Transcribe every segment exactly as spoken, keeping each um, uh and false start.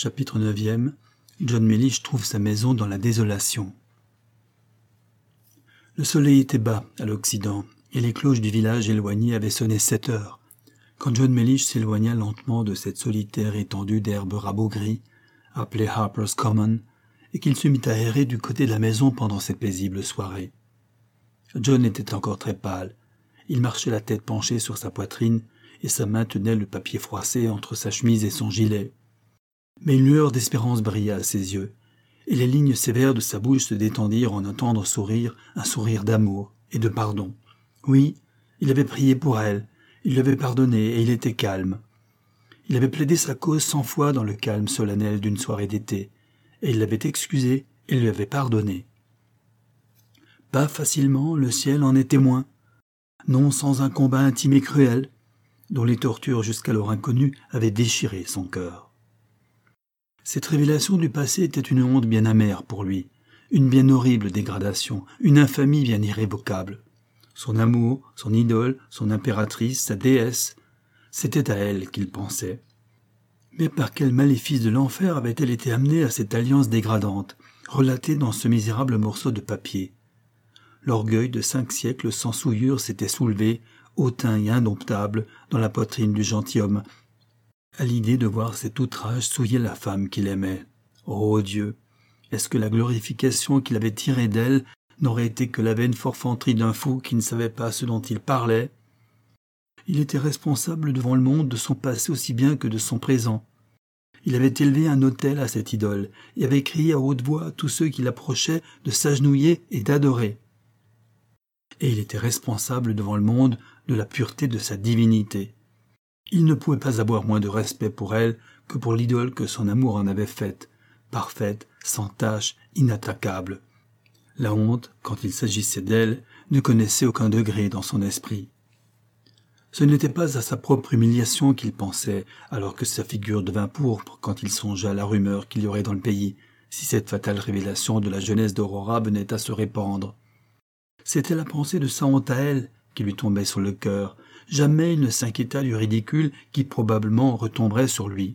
Chapitre neuf. John Mellish trouve sa maison dans la désolation. Le soleil était bas à l'Occident, et les cloches du village éloigné avaient sonné sept heures, quand John Mellish s'éloigna lentement de cette solitaire étendue d'herbe rabot-gris, appelée Harper's Common, et qu'il se mit à errer du côté de la maison pendant cette paisible soirée. John était encore très pâle. Il marchait la tête penchée sur sa poitrine, et sa main tenait le papier froissé entre sa chemise et son gilet. Mais une lueur d'espérance brilla à ses yeux, et les lignes sévères de sa bouche se détendirent en un tendre sourire, un sourire d'amour et de pardon. Oui, il avait prié pour elle, il lui avait pardonné et il était calme. Il avait plaidé sa cause cent fois dans le calme solennel d'une soirée d'été, et il l'avait excusée et lui avait pardonné. Pas facilement, le ciel en est témoin, non sans un combat intime et cruel, dont les tortures jusqu'alors inconnues avaient déchiré son cœur. Cette révélation du passé était une honte bien amère pour lui, une bien horrible dégradation, une infamie bien irrévocable. Son amour, son idole, son impératrice, sa déesse, c'était à elle qu'il pensait. Mais par quel maléfice de l'enfer avait-elle été amenée à cette alliance dégradante, relatée dans ce misérable morceau de papier? L'orgueil de cinq siècles sans souillure s'était soulevé, hautain et indomptable, dans la poitrine du gentilhomme, à l'idée de voir cet outrage souiller la femme qu'il aimait. Ô Dieu! Est-ce que la glorification qu'il avait tirée d'elle n'aurait été que la vaine forfanterie d'un fou qui ne savait pas ce dont il parlait? Il était responsable devant le monde de son passé aussi bien que de son présent. Il avait élevé un autel à cette idole et avait crié à haute voix à tous ceux qui l'approchaient de s'agenouiller et d'adorer. Et il était responsable devant le monde de la pureté de sa divinité. Il ne pouvait pas avoir moins de respect pour elle que pour l'idole que son amour en avait faite, parfaite, sans tache, inattaquable. La honte, quand il s'agissait d'elle, ne connaissait aucun degré dans son esprit. Ce n'était pas à sa propre humiliation qu'il pensait, alors que sa figure devint pourpre quand il songea à la rumeur qu'il y aurait dans le pays, si cette fatale révélation de la jeunesse d'Aurora venait à se répandre. C'était la pensée de sa honte à elle qui lui tombait sur le cœur. Jamais il ne s'inquiéta du ridicule qui probablement retomberait sur lui.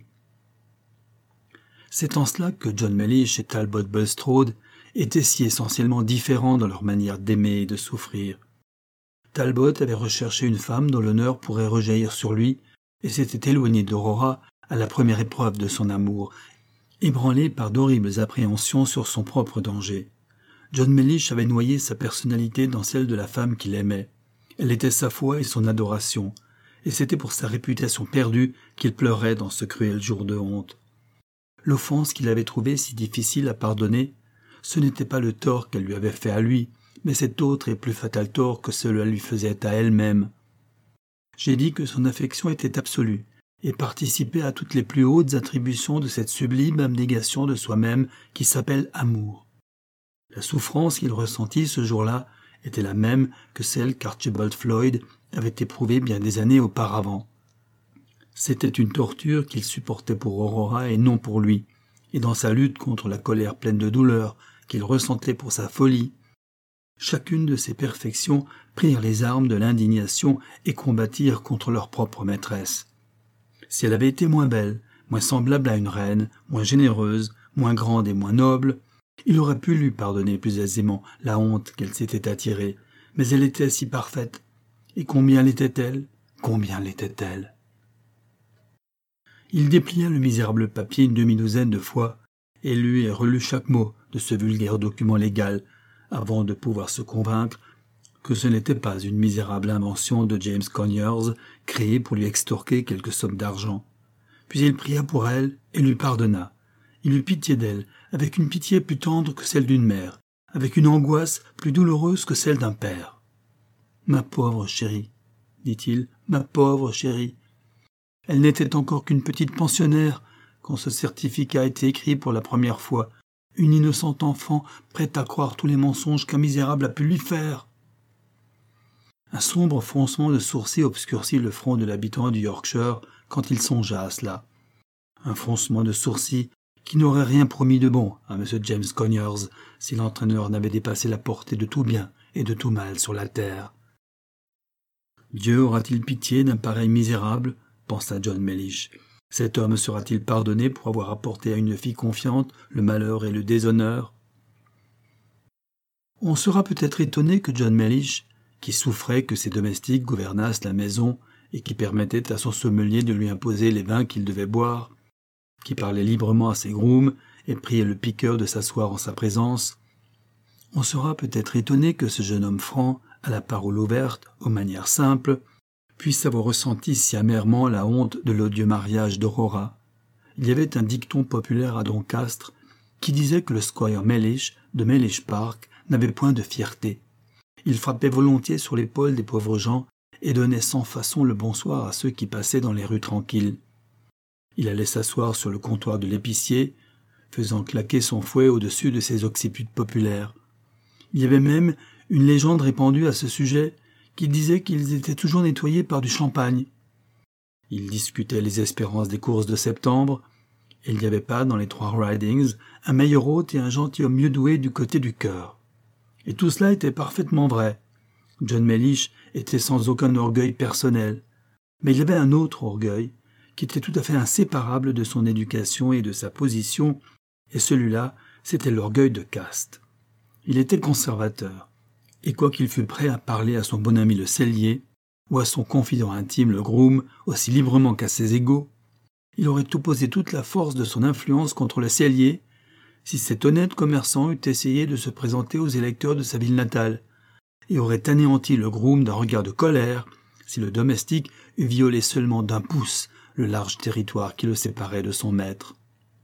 C'est en cela que John Mellish et Talbot Bulstrode étaient si essentiellement différents dans leur manière d'aimer et de souffrir. Talbot avait recherché une femme dont l'honneur pourrait rejaillir sur lui et s'était éloigné d'Aurora à la première épreuve de son amour, ébranlé par d'horribles appréhensions sur son propre danger. John Mellish avait noyé sa personnalité dans celle de la femme qu'il aimait. Elle était sa foi et son adoration, et c'était pour sa réputation perdue qu'il pleurait dans ce cruel jour de honte. L'offense qu'il avait trouvée si difficile à pardonner, ce n'était pas le tort qu'elle lui avait fait à lui, mais cet autre et plus fatal tort que cela lui faisait à elle-même. J'ai dit que son affection était absolue, et participait à toutes les plus hautes attributions de cette sublime abnégation de soi-même qui s'appelle amour. La souffrance qu'il ressentit ce jour-là était la même que celle qu'Archibald Floyd avait éprouvée bien des années auparavant. C'était une torture qu'il supportait pour Aurora et non pour lui, et dans sa lutte contre la colère pleine de douleur qu'il ressentait pour sa folie, chacune de ses perfections prirent les armes de l'indignation et combattirent contre leur propre maîtresse. Si elle avait été moins belle, moins semblable à une reine, moins généreuse, moins grande et moins noble, il aurait pu lui pardonner plus aisément la honte qu'elle s'était attirée, mais elle était si parfaite. Et combien l'était-elle? Combien l'était-elle? Il déplia le misérable papier une demi-douzaine de fois, et lut et relut chaque mot de ce vulgaire document légal, avant de pouvoir se convaincre que ce n'était pas une misérable invention de James Conyers, créée pour lui extorquer quelque somme d'argent. Puis il pria pour elle et lui pardonna. Il eut pitié d'elle, avec une pitié plus tendre que celle d'une mère, avec une angoisse plus douloureuse que celle d'un père. « Ma pauvre chérie, dit-il, ma pauvre chérie. » Elle n'était encore qu'une petite pensionnaire quand ce certificat a été écrit pour la première fois, une innocente enfant prête à croire tous les mensonges qu'un misérable a pu lui faire. Un sombre froncement de sourcils obscurcit le front de l'habitant du Yorkshire quand il songea à cela. Un froncement de sourcils qui n'aurait rien promis de bon à M. James Conyers si l'entraîneur n'avait dépassé la portée de tout bien et de tout mal sur la terre. Dieu aura-t-il pitié d'un pareil misérable, pensa John Mellish, Cet homme sera-t-il pardonné pour avoir apporté à une fille confiante le malheur et le déshonneur? On sera peut-être étonné que John Mellish, qui souffrait que ses domestiques gouvernassent la maison et qui permettait à son sommelier de lui imposer les vins qu'il devait boire, qui parlait librement à ses grooms et priait le piqueur de s'asseoir en sa présence, on sera peut-être étonné que ce jeune homme franc, à la parole ouverte, aux manières simples, puisse avoir ressenti si amèrement la honte de l'odieux mariage d'Aurora. Il y avait un dicton populaire à Doncastre qui disait que le squire Mellish de Mellish Park n'avait point de fierté. Il frappait volontiers sur l'épaule des pauvres gens et donnait sans façon le bonsoir à ceux qui passaient dans les rues tranquilles. Il allait s'asseoir sur le comptoir de l'épicier, faisant claquer son fouet au-dessus de ses occiputes populaires. Il y avait même une légende répandue à ce sujet qui disait qu'ils étaient toujours nettoyés par du champagne. Ils discutaient les espérances des courses de septembre, et il n'y avait pas dans les trois Ridings un meilleur hôte et un gentilhomme mieux doué du côté du cœur. Et tout cela était parfaitement vrai. John Mellish était sans aucun orgueil personnel, mais il avait un autre orgueil, qui était tout à fait inséparable de son éducation et de sa position, et celui-là, c'était l'orgueil de caste. Il était conservateur, et quoiqu'il fût prêt à parler à son bon ami le sellier, ou à son confident intime le groom, aussi librement qu'à ses égaux, il aurait opposé toute la force de son influence contre le sellier, si cet honnête commerçant eût essayé de se présenter aux électeurs de sa ville natale, et aurait anéanti le groom d'un regard de colère, si le domestique eût violé seulement d'un pouce le large territoire qui le séparait de son maître.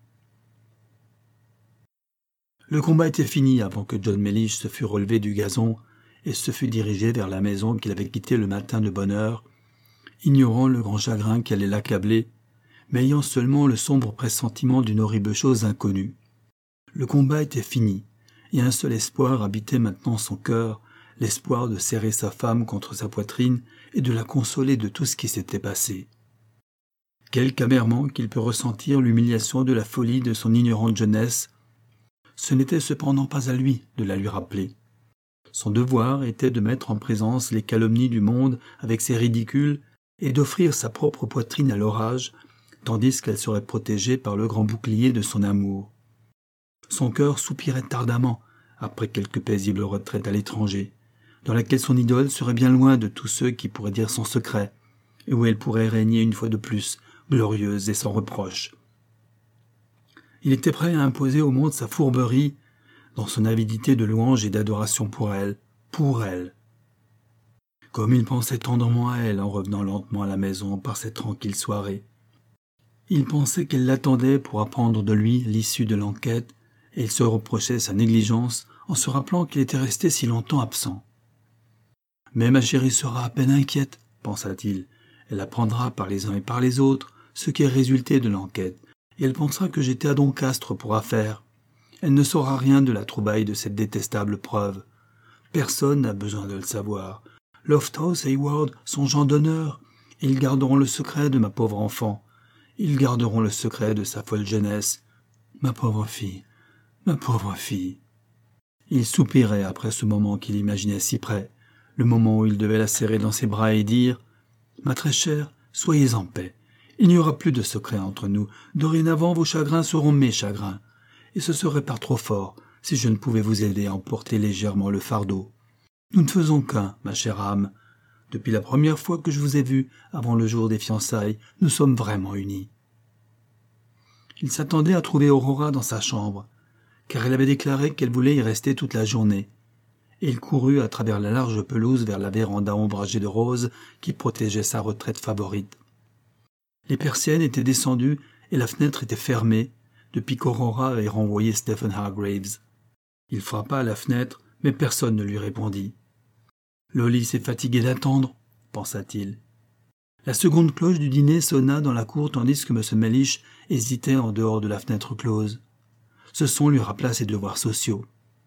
Le combat était fini avant que John Mellish se fût relevé du gazon et se fût dirigé vers la maison qu'il avait quittée le matin de bonne heure, ignorant le grand chagrin qui allait l'accabler, mais ayant seulement le sombre pressentiment d'une horrible chose inconnue. Le combat était fini, et un seul espoir habitait maintenant son cœur, l'espoir de serrer sa femme contre sa poitrine et de la consoler de tout ce qui s'était passé. Quelque amèrement qu'il pût ressentir l'humiliation de la folie de son ignorante jeunesse, ce n'était cependant pas à lui de la lui rappeler. Son devoir était de mettre en présence les calomnies du monde avec ses ridicules et d'offrir sa propre poitrine à l'orage, tandis qu'elle serait protégée par le grand bouclier de son amour. Son cœur soupirait ardemment après quelque paisible retraite à l'étranger, dans laquelle son idole serait bien loin de tous ceux qui pourraient dire son secret, et où elle pourrait régner une fois de plus, glorieuse et sans reproche. Il était prêt à imposer au monde sa fourberie, dans son avidité de louange et d'adoration pour elle, pour elle. Comme il pensait tendrement à elle en revenant lentement à la maison par cette tranquille soirée. Il pensait qu'elle l'attendait pour apprendre de lui l'issue de l'enquête, et il se reprochait sa négligence en se rappelant qu'il était resté si longtemps absent. « Mais ma chérie sera à peine inquiète, pensa-t-il. Elle apprendra par les uns et par les autres ce qui est résulté de l'enquête, et elle pensera que j'étais à Doncastre pour affaire. Elle ne saura rien de la trouvaille de cette détestable preuve. Personne n'a besoin de le savoir. Lofthouse et Hayward sont gens d'honneur, et ils garderont le secret de ma pauvre enfant. Ils garderont le secret de sa folle jeunesse. Ma pauvre fille, ma pauvre fille. » Il soupirait après ce moment qu'il imaginait si près, le moment où il devait la serrer dans ses bras et dire « Ma très chère, soyez en paix. Il n'y aura plus de secret entre nous. Dorénavant, vos chagrins seront mes chagrins. Et ce serait par trop fort si je ne pouvais vous aider à emporter légèrement le fardeau. Nous ne faisons qu'un, ma chère âme. Depuis la première fois que je vous ai vu, avant le jour des fiançailles, nous sommes vraiment unis. » Il s'attendait à trouver Aurora dans sa chambre, car elle avait déclaré qu'elle voulait y rester toute la journée, et il courut à travers la large pelouse vers la véranda ombragée de roses qui protégeait sa retraite favorite. Les persiennes étaient descendues et la fenêtre était fermée, depuis qu'Aurora avait renvoyé Stephen Hargraves. Il frappa à la fenêtre, mais personne ne lui répondit. « Lolly s'est fatiguée d'attendre, » pensa-t-il. La seconde cloche du dîner sonna dans la cour tandis que M. Mellish hésitait en dehors de la fenêtre close. Ce son lui rappela ses devoirs sociaux.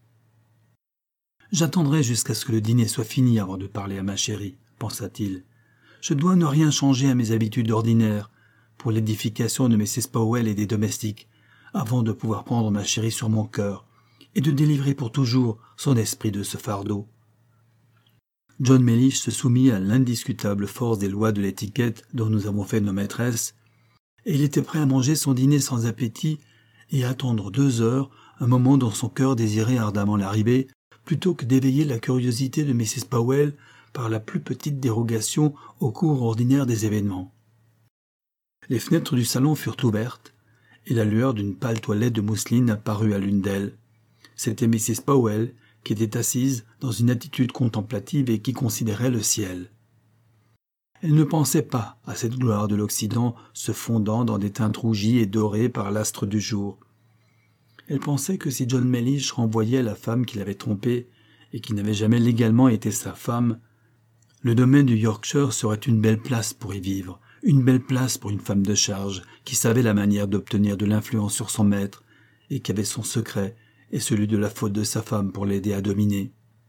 « J'attendrai jusqu'à ce que le dîner soit fini avant de parler à ma chérie, » pensa-t-il. « Je dois ne rien changer à mes habitudes ordinaires pour l'édification de Missus Powell et des domestiques, avant de pouvoir prendre ma chérie sur mon cœur et de délivrer pour toujours son esprit de ce fardeau. » John Mellish se soumit à l'indiscutable force des lois de l'étiquette dont nous avons fait nos maîtresses, et il était prêt à manger son dîner sans appétit et à attendre deux heures, un moment dont son cœur désirait ardemment l'arrivée, plutôt que d'éveiller la curiosité de missus Powell par la plus petite dérogation au cours ordinaire des événements. Les fenêtres du salon furent ouvertes, et la lueur d'une pâle toilette de mousseline apparut à l'une d'elles. C'était missus Powell, qui était assise dans une attitude contemplative et qui considérait le ciel. Elle ne pensait pas à cette gloire de l'Occident se fondant dans des teintes rougies et dorées par l'astre du jour. Elle pensait que si John Mellish renvoyait la femme qui l'avait trompée et qui n'avait jamais légalement été sa femme, le domaine du Yorkshire serait une belle place pour y vivre, une belle place pour une femme de charge qui savait la manière d'obtenir de l'influence sur son maître et qui avait son secret et celui de la faute de sa femme pour l'aider à dominer.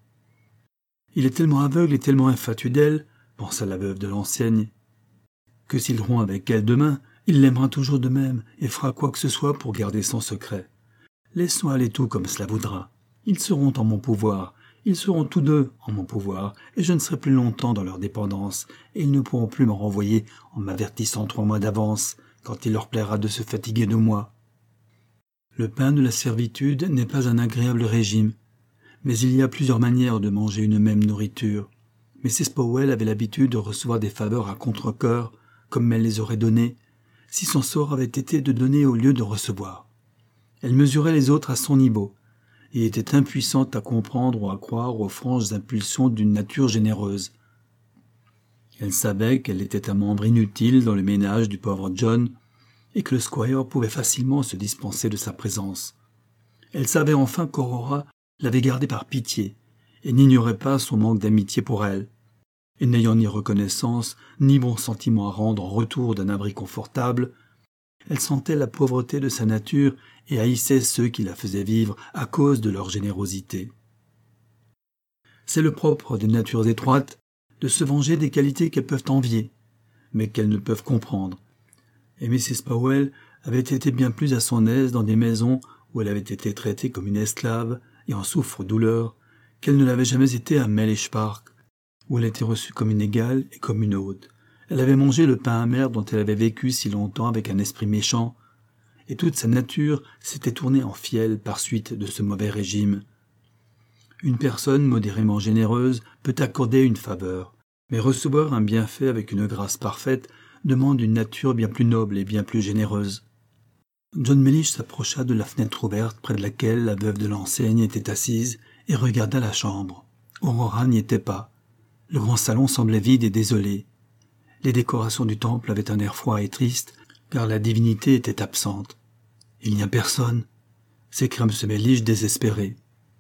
Il est tellement aveugle et tellement infatué d'elle, pensa la veuve de l'enseigne, que s'il rompt avec elle demain, il l'aimera toujours de même et fera quoi que ce soit pour garder son secret. Laissons aller tout comme cela voudra. Ils seront en mon pouvoir, ils seront tous deux en mon pouvoir, et je ne serai plus longtemps dans leur dépendance, et ils ne pourront plus me renvoyer en m'avertissant trois mois d'avance, quand il leur plaira de se fatiguer de moi. Le pain de la servitude n'est pas un agréable régime, mais il y a plusieurs manières de manger une même nourriture. missus Powell avait l'habitude de recevoir des faveurs à contre-cœur, comme elle les aurait données, si son sort avait été de donner au lieu de recevoir. Elle mesurait les autres à son niveau, et était impuissante à comprendre ou à croire aux franches impulsions d'une nature généreuse. Elle savait qu'elle était un membre inutile dans le ménage du pauvre John, et que le squire pouvait facilement se dispenser de sa présence. Elle savait enfin qu'Aurora l'avait gardée par pitié, et n'ignorait pas son manque d'amitié pour elle. Et n'ayant ni reconnaissance, ni bon sentiment à rendre en retour d'un abri confortable, elle sentait la pauvreté de sa nature et haïssait ceux qui la faisaient vivre à cause de leur générosité. C'est le propre des natures étroites de se venger des qualités qu'elles peuvent envier, mais qu'elles ne peuvent comprendre. Et missus Powell avait été bien plus à son aise dans des maisons où elle avait été traitée comme une esclave et en souffre-douleur qu'elle ne l'avait jamais été à Mellish Park, où elle était reçue comme une égale et comme une hôte. Elle avait mangé le pain amer dont elle avait vécu si longtemps avec un esprit méchant, et toute sa nature s'était tournée en fiel par suite de ce mauvais régime. Une personne modérément généreuse peut accorder une faveur, mais recevoir un bienfait avec une grâce parfaite demande une nature bien plus noble et bien plus généreuse. John Mellish s'approcha de la fenêtre ouverte près de laquelle la veuve de l'enseigne était assise et regarda la chambre. Aurora n'y était pas. Le grand salon semblait vide et désolé. Les décorations du temple avaient un air froid et triste, car la divinité était absente. « Il n'y a personne !» s'écria M. Mellish désespéré.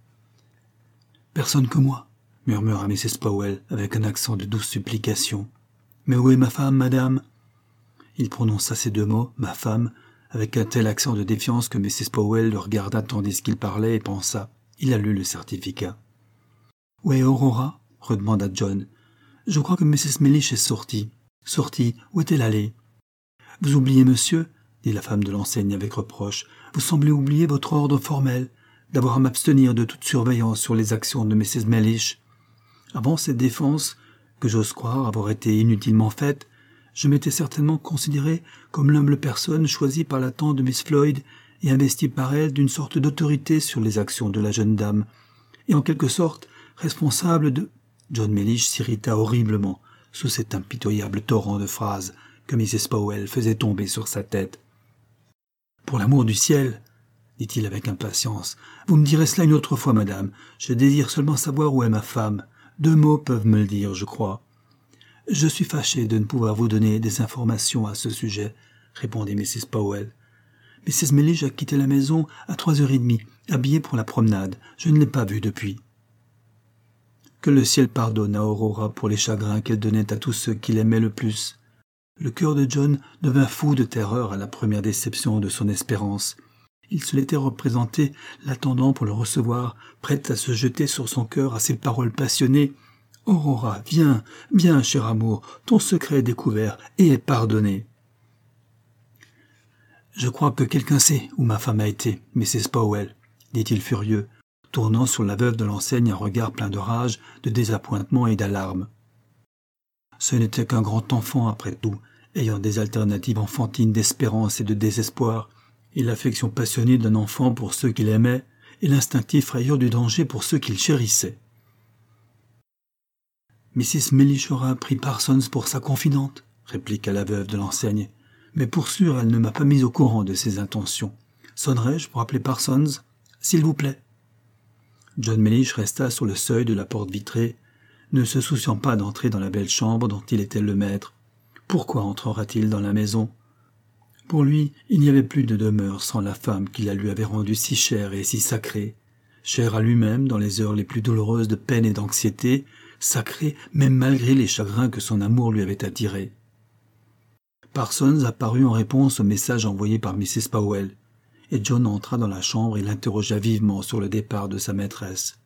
« Personne que moi !» murmura missus Powell avec un accent de douce supplication. « Mais où est ma femme, madame ?» Il prononça ces deux mots, « ma femme », avec un tel accent de défiance que missus Powell le regarda tandis qu'il parlait et pensa. Il a lu le certificat. « Où est Aurora ?» redemanda John. « Je crois que missus Mellish est sortie. »« Sortie, où est-elle allée ?»« Vous oubliez, monsieur, » dit la femme de l'enseigne avec reproche, « vous semblez oublier votre ordre formel, d'avoir à m'abstenir de toute surveillance sur les actions de missus Mellish. Avant cette défense, que j'ose croire avoir été inutilement faite, je m'étais certainement considéré comme l'humble personne choisie par la tante de Miss Floyd et investie par elle d'une sorte d'autorité sur les actions de la jeune dame, et en quelque sorte responsable de... » John Mellish s'irrita horriblement sous cet impitoyable torrent de phrases que missus Powell faisait tomber sur sa tête. « Pour l'amour du ciel, dit-il avec impatience, vous me direz cela une autre fois, madame. Je désire seulement savoir où est ma femme. Deux mots peuvent me le dire, je crois. »« Je suis fâché de ne pouvoir vous donner des informations à ce sujet, » répondit missus Powell. « missus Mellish a quitté la maison à trois heures et demie, habillée pour la promenade. Je ne l'ai pas vue depuis. » Que le ciel pardonne à Aurora pour les chagrins qu'elle donnait à tous ceux qui l'aimaient le plus. Le cœur de John devint fou de terreur à la première déception de son espérance. Il se l'était représenté l'attendant pour le recevoir, prête à se jeter sur son cœur à ses paroles passionnées. « Aurora, viens, viens, cher amour, ton secret est découvert et est pardonné. »« Je crois que quelqu'un sait où ma femme a été, missus Powell, » dit-il furieux, tournant sur la veuve de l'enseigne un regard plein de rage, de désappointement et d'alarme. « Ce n'était qu'un grand enfant, après tout, ayant des alternatives enfantines d'espérance et de désespoir, et l'affection passionnée d'un enfant pour ceux qu'il aimait, et l'instinctive frayeur du danger pour ceux qu'il chérissait. Missus Mellish aura pris Parsons pour sa confidente, répliqua la veuve de l'enseigne, mais pour sûr elle ne m'a pas mis au courant de ses intentions. Sonnerai-je pour appeler Parsons, s'il vous plaît? John Mellish resta sur le seuil de la porte vitrée, ne se souciant pas d'entrer dans la belle chambre dont il était le maître. Pourquoi entrera-t-il dans la maison? Pour lui, il n'y avait plus de demeure sans la femme qui la lui avait rendue si chère et si sacrée, chère à lui-même dans les heures les plus douloureuses de peine et d'anxiété, sacrée même malgré les chagrins que son amour lui avait attirés. Parsons apparut en réponse au message envoyé par Missus Powell, et John entra dans la chambre et l'interrogea vivement sur le départ de sa maîtresse.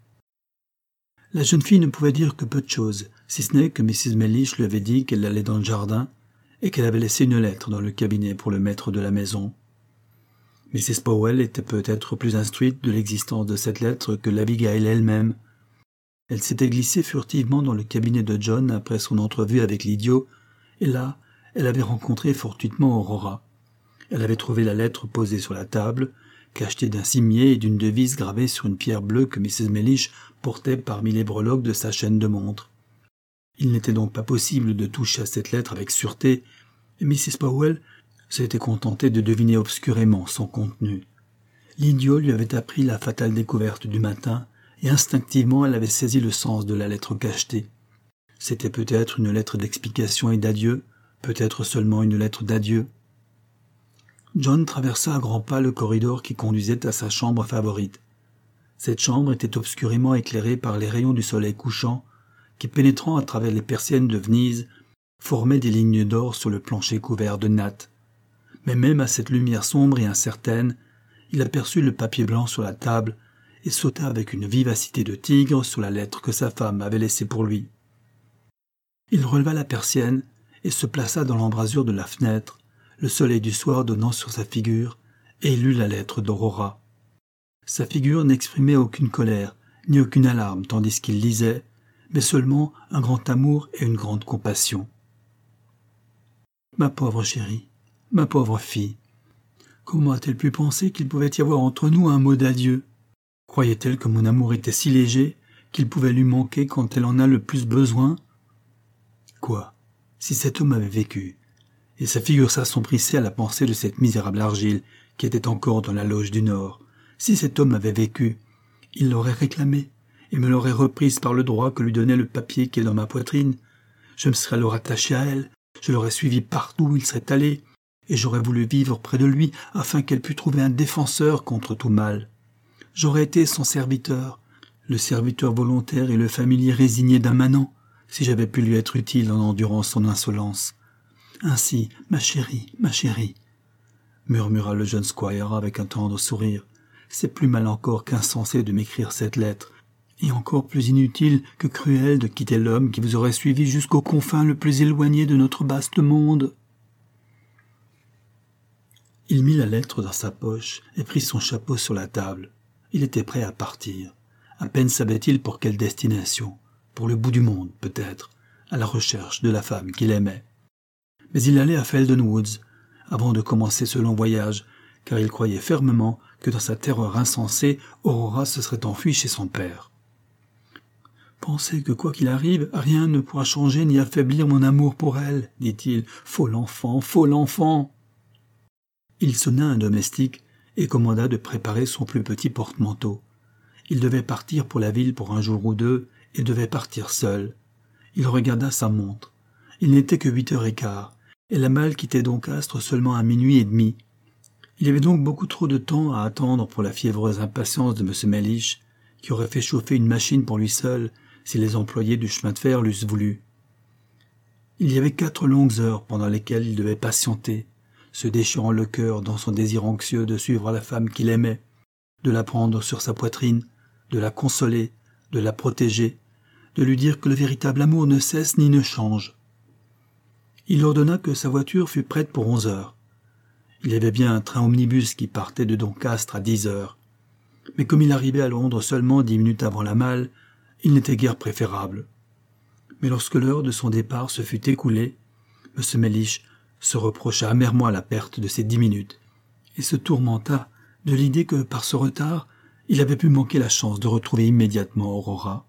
La jeune fille ne pouvait dire que peu de choses, si ce n'est que Missus Mellish lui avait dit qu'elle allait dans le jardin et qu'elle avait laissé une lettre dans le cabinet pour le maître de la maison. Missus Powell était peut-être plus instruite de l'existence de cette lettre que l'Abigail elle-même. Elle s'était glissée furtivement dans le cabinet de John après son entrevue avec l'idiot, et là, elle avait rencontré fortuitement Aurora. Elle avait trouvé la lettre posée sur la table, cachetée d'un cimier et d'une devise gravée sur une pierre bleue que Missus Mellish portait parmi les breloques de sa chaîne de montre. Il n'était donc pas possible de toucher à cette lettre avec sûreté, et Missus Powell s'était contentée de deviner obscurément son contenu. L'idiot lui avait appris la fatale découverte du matin, et instinctivement elle avait saisi le sens de la lettre cachetée. C'était peut-être une lettre d'explication et d'adieu, peut-être seulement une lettre d'adieu. John traversa à grands pas le corridor qui conduisait à sa chambre favorite. Cette chambre était obscurément éclairée par les rayons du soleil couchant, qui, pénétrant à travers les persiennes de Venise, formaient des lignes d'or sur le plancher couvert de nattes. Mais même à cette lumière sombre et incertaine, il aperçut le papier blanc sur la table et sauta avec une vivacité de tigre sur la lettre que sa femme avait laissée pour lui. Il releva la persienne et se plaça dans l'embrasure de la fenêtre, le soleil du soir donnant sur sa figure, et il lut la lettre d'Aurora. Sa figure n'exprimait aucune colère, ni aucune alarme tandis qu'il lisait, mais seulement un grand amour et une grande compassion. « Ma pauvre chérie, ma pauvre fille, comment a-t-elle pu penser qu'il pouvait y avoir entre nous un mot d'adieu? Croyait-elle que mon amour était si léger qu'il pouvait lui manquer quand elle en a le plus besoin? Quoi, si cet homme avait vécu ?» Et sa figure s'assombrissait à la pensée de cette misérable argile qui était encore dans la loge du Nord. Si cet homme avait vécu, il l'aurait réclamée et me l'aurait reprise par le droit que lui donnait le papier qui est dans ma poitrine. Je me serais alors attaché à elle, je l'aurais suivi partout où il serait allé, et j'aurais voulu vivre près de lui afin qu'elle pût trouver un défenseur contre tout mal. J'aurais été son serviteur, le serviteur volontaire et le familier résigné d'un manant, si j'avais pu lui être utile en endurant son insolence. Ainsi, ma chérie, ma chérie, murmura le jeune squire avec un tendre sourire, c'est plus mal encore qu'insensé de m'écrire cette lettre, et encore plus inutile que cruel de quitter l'homme qui vous aurait suivi jusqu'aux confins le plus éloignés de notre vaste monde. Il mit la lettre dans sa poche et prit son chapeau sur la table. Il était prêt à partir. À peine savait-il pour quelle destination, pour le bout du monde peut-être, à la recherche de la femme qu'il aimait. Mais il allait à Felden Woods, avant de commencer ce long voyage, car il croyait fermement que dans sa terreur insensée, Aurora se serait enfuie chez son père. « Pensez que quoi qu'il arrive, rien ne pourra changer ni affaiblir mon amour pour elle, dit-il. Faux l'enfant, faux l'enfant !» Il sonna un domestique et commanda de préparer son plus petit porte-manteau. Il devait partir pour la ville pour un jour ou deux et devait partir seul. Il regarda sa montre. Il n'était que huit heures et quart. Et la malle quittait Doncaster seulement à minuit et demi. Il y avait donc beaucoup trop de temps à attendre pour la fiévreuse impatience de M. Mellish, qui aurait fait chauffer une machine pour lui seul si les employés du chemin de fer l'eussent voulu. Il y avait quatre longues heures pendant lesquelles il devait patienter, se déchirant le cœur dans son désir anxieux de suivre la femme qu'il aimait, de la prendre sur sa poitrine, de la consoler, de la protéger, de lui dire que le véritable amour ne cesse ni ne change. Il ordonna que sa voiture fût prête pour onze heures. Il y avait bien un train omnibus qui partait de Doncaster à dix heures. Mais comme il arrivait à Londres seulement dix minutes avant la malle, il n'était guère préférable. Mais lorsque l'heure de son départ se fut écoulée, M. Mellish se reprocha amèrement la perte de ces dix minutes et se tourmenta de l'idée que, par ce retard, il avait pu manquer la chance de retrouver immédiatement Aurora.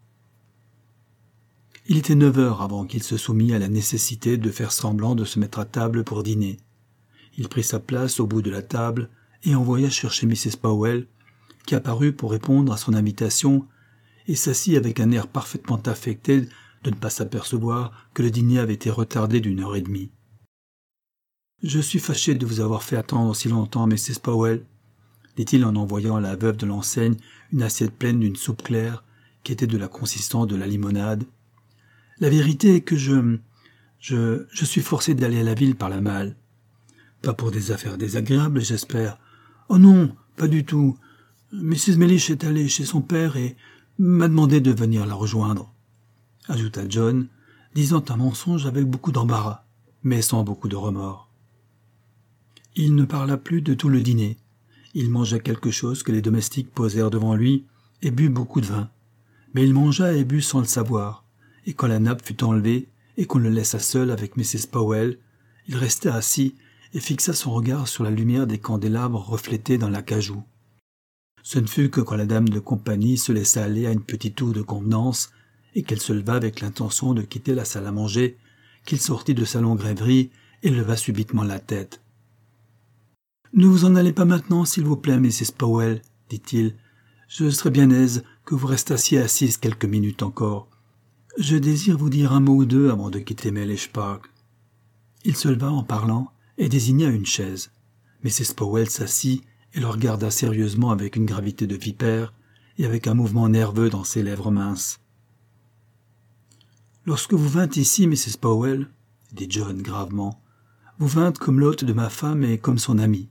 Il était neuf heures avant qu'il se soumît à la nécessité de faire semblant de se mettre à table pour dîner. Il prit sa place au bout de la table et envoya chercher Missus Powell, qui apparut pour répondre à son invitation et s'assit avec un air parfaitement affecté de ne pas s'apercevoir que le dîner avait été retardé d'une heure et demie. « Je suis fâché de vous avoir fait attendre si longtemps, Missus Powell, » dit-il en envoyant à la veuve de l'enseigne une assiette pleine d'une soupe claire qui était de la consistance de la limonade. « La vérité est que je... je... je suis forcé d'aller à la ville par la malle. Pas pour des affaires désagréables, j'espère. Oh non, pas du tout. Missus Mellish est allée chez son père et m'a demandé de venir la rejoindre, » ajouta John, disant un mensonge avec beaucoup d'embarras, mais sans beaucoup de remords. Il ne parla plus de tout le dîner. Il mangea quelque chose que les domestiques posèrent devant lui et but beaucoup de vin. Mais il mangea et but sans le savoir, et quand la nappe fut enlevée et qu'on le laissa seul avec Missus Powell, il resta assis et fixa son regard sur la lumière des candélabres reflétés dans l'acajou. Ce ne fut que quand la dame de compagnie se laissa aller à une petite tour de convenance et qu'elle se leva avec l'intention de quitter la salle à manger, qu'il sortit de sa longue rêverie et leva subitement la tête. « Ne vous en allez pas maintenant, s'il vous plaît, Missus Powell, » dit-il. « Je serais bien aise que vous restassiez assise quelques minutes encore. Je désire vous dire un mot ou deux avant de quitter Mellish Park. » Il se leva en parlant et désigna une chaise. Missus Powell s'assit et le regarda sérieusement avec une gravité de vipère et avec un mouvement nerveux dans ses lèvres minces. « Lorsque vous vîntes ici, Missus Powell, » dit John gravement, « vous vîntes comme l'hôte de ma femme et comme son ami.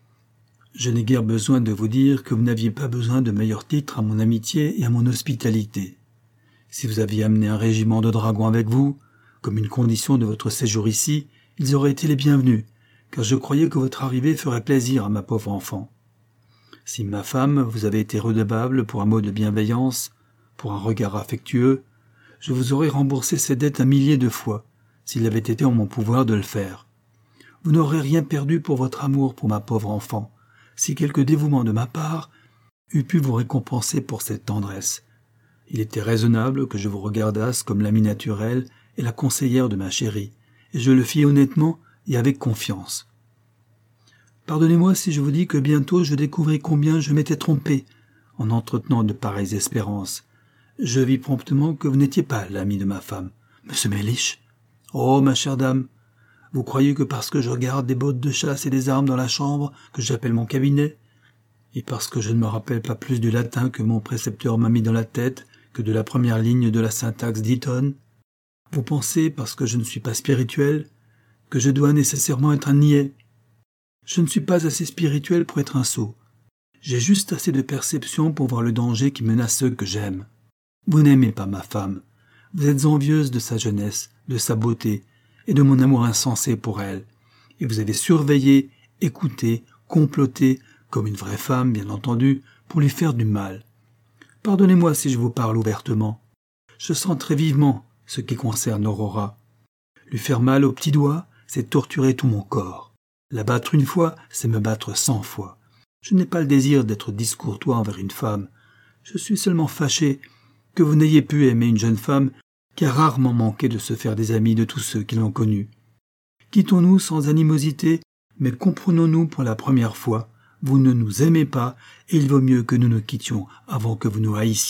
Je n'ai guère besoin de vous dire que vous n'aviez pas besoin de meilleurs titres à mon amitié et à mon hospitalité. Si vous aviez amené un régiment de dragons avec vous, comme une condition de votre séjour ici, ils auraient été les bienvenus, car je croyais que votre arrivée ferait plaisir à ma pauvre enfant. Si ma femme vous avait été redevable pour un mot de bienveillance, pour un regard affectueux, je vous aurais remboursé ces dettes un millier de fois, s'il avait été en mon pouvoir de le faire. Vous n'aurez rien perdu pour votre amour pour ma pauvre enfant, si quelque dévouement de ma part eût pu vous récompenser pour cette tendresse. Il était raisonnable que je vous regardasse comme l'amie naturelle et la conseillère de ma chérie, et je le fis honnêtement et avec confiance. Pardonnez-moi si je vous dis que bientôt je découvris combien je m'étais trompé en entretenant de pareilles espérances. Je vis promptement que vous n'étiez pas l'ami de ma femme. Monsieur Mellish ? Oh, ma chère dame, vous croyez que parce que je garde des bottes de chasse et des armes dans la chambre que j'appelle mon cabinet, et parce que je ne me rappelle pas plus du latin que mon précepteur m'a mis dans la tête que de la première ligne de la syntaxe d'Eton, vous pensez, parce que je ne suis pas spirituel, que je dois nécessairement être un niais. Je ne suis pas assez spirituel pour être un sot. J'ai juste assez de perception pour voir le danger qui menace ceux que j'aime. Vous n'aimez pas ma femme. Vous êtes envieuse de sa jeunesse, de sa beauté, et de mon amour insensé pour elle, et vous avez surveillé, écouté, comploté, comme une vraie femme, bien entendu, pour lui faire du mal. Pardonnez-moi si je vous parle ouvertement. Je sens très vivement ce qui concerne Aurora. Lui faire mal au petit doigt, c'est torturer tout mon corps. La battre une fois, c'est me battre cent fois. Je n'ai pas le désir d'être discourtois envers une femme. Je suis seulement fâché que vous n'ayez pu aimer une jeune femme qui a rarement manqué de se faire des amis de tous ceux qui l'ont connue. Quittons-nous sans animosité, mais comprenons-nous pour la première fois. Vous ne nous aimez pas, et il vaut mieux que nous nous quittions avant que vous nous haïssiez. »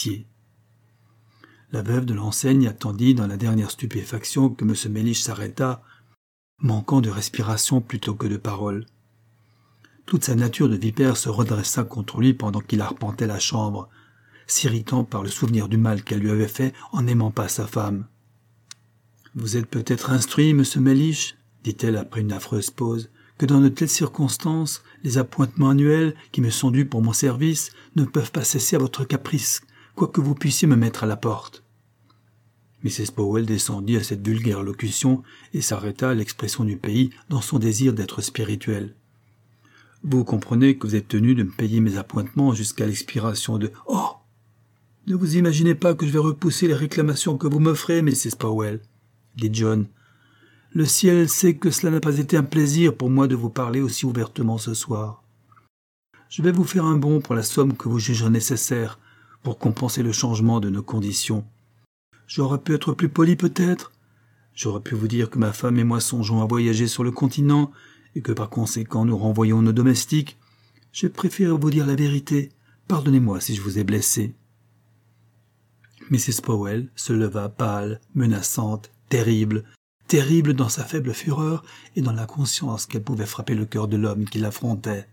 La veuve de l'enseigne attendit dans la dernière stupéfaction que M. Mellish s'arrêtât, manquant de respiration plutôt que de parole. Toute sa nature de vipère se redressa contre lui pendant qu'il arpentait la chambre, s'irritant par le souvenir du mal qu'elle lui avait fait en n'aimant pas sa femme. « Vous êtes peut-être instruit, M. Mellish, dit-elle après une affreuse pause, que dans de telles circonstances, les appointements annuels qui me sont dus pour mon service ne peuvent pas cesser à votre caprice, quoique vous puissiez me mettre à la porte. » Missus Powell descendit à cette vulgaire locution et s'arrêta à l'expression du pays dans son désir d'être spirituel. « Vous comprenez que vous êtes tenu de me payer mes appointements jusqu'à l'expiration de... »« Oh ! Ne vous imaginez pas que je vais repousser les réclamations que vous m'offrez, Missus Powell, » dit John. Le ciel sait que cela n'a pas été un plaisir pour moi de vous parler aussi ouvertement ce soir. Je vais vous faire un bon pour la somme que vous jugerez nécessaire pour compenser le changement de nos conditions. J'aurais pu être plus poli peut-être. J'aurais pu vous dire que ma femme et moi songeons à voyager sur le continent et que par conséquent nous renvoyons nos domestiques. J'ai préféré vous dire la vérité. Pardonnez-moi si je vous ai blessé. missus Powell se leva pâle, menaçante, terrible, terrible dans sa faible fureur et dans la conscience qu'elle pouvait frapper le cœur de l'homme qui l'affrontait.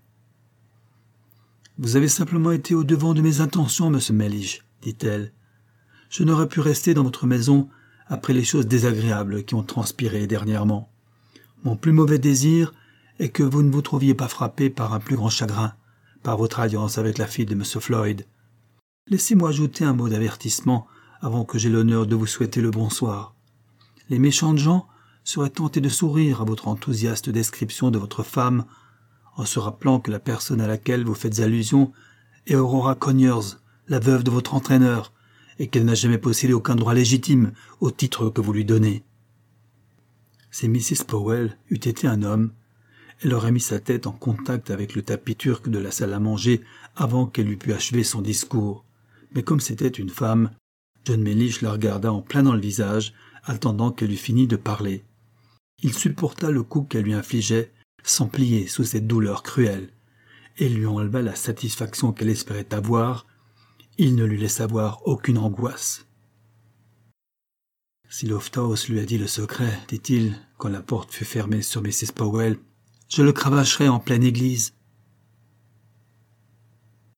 « Vous avez simplement été au-devant de mes intentions, monsieur Mellish, dit-elle. Je n'aurais pu rester dans votre maison après les choses désagréables qui ont transpiré dernièrement. Mon plus mauvais désir est que vous ne vous trouviez pas frappé par un plus grand chagrin, par votre alliance avec la fille de monsieur Floyd. Laissez-moi ajouter un mot d'avertissement avant que j'aie l'honneur de vous souhaiter le bonsoir. Les méchantes gens seraient tentés de sourire à votre enthousiaste description de votre femme, en se rappelant que la personne à laquelle vous faites allusion est Aurora Conyers, la veuve de votre entraîneur, et qu'elle n'a jamais possédé aucun droit légitime au titre que vous lui donnez. Si missus Powell eût été un homme, elle aurait mis sa tête en contact avec le tapis turc de la salle à manger avant qu'elle eût pu achever son discours. Mais comme c'était une femme, John Mellish la regarda en plein dans le visage, attendant qu'elle eût fini de parler. Il supporta le coup qu'elle lui infligeait, sans plier sous cette douleur cruelle, et lui enleva la satisfaction qu'elle espérait avoir. Il ne lui laissa voir aucune angoisse. « Si Lofthouse lui a dit le secret, dit-il, quand la porte fut fermée sur missus Powell, je le cravacherai en pleine église.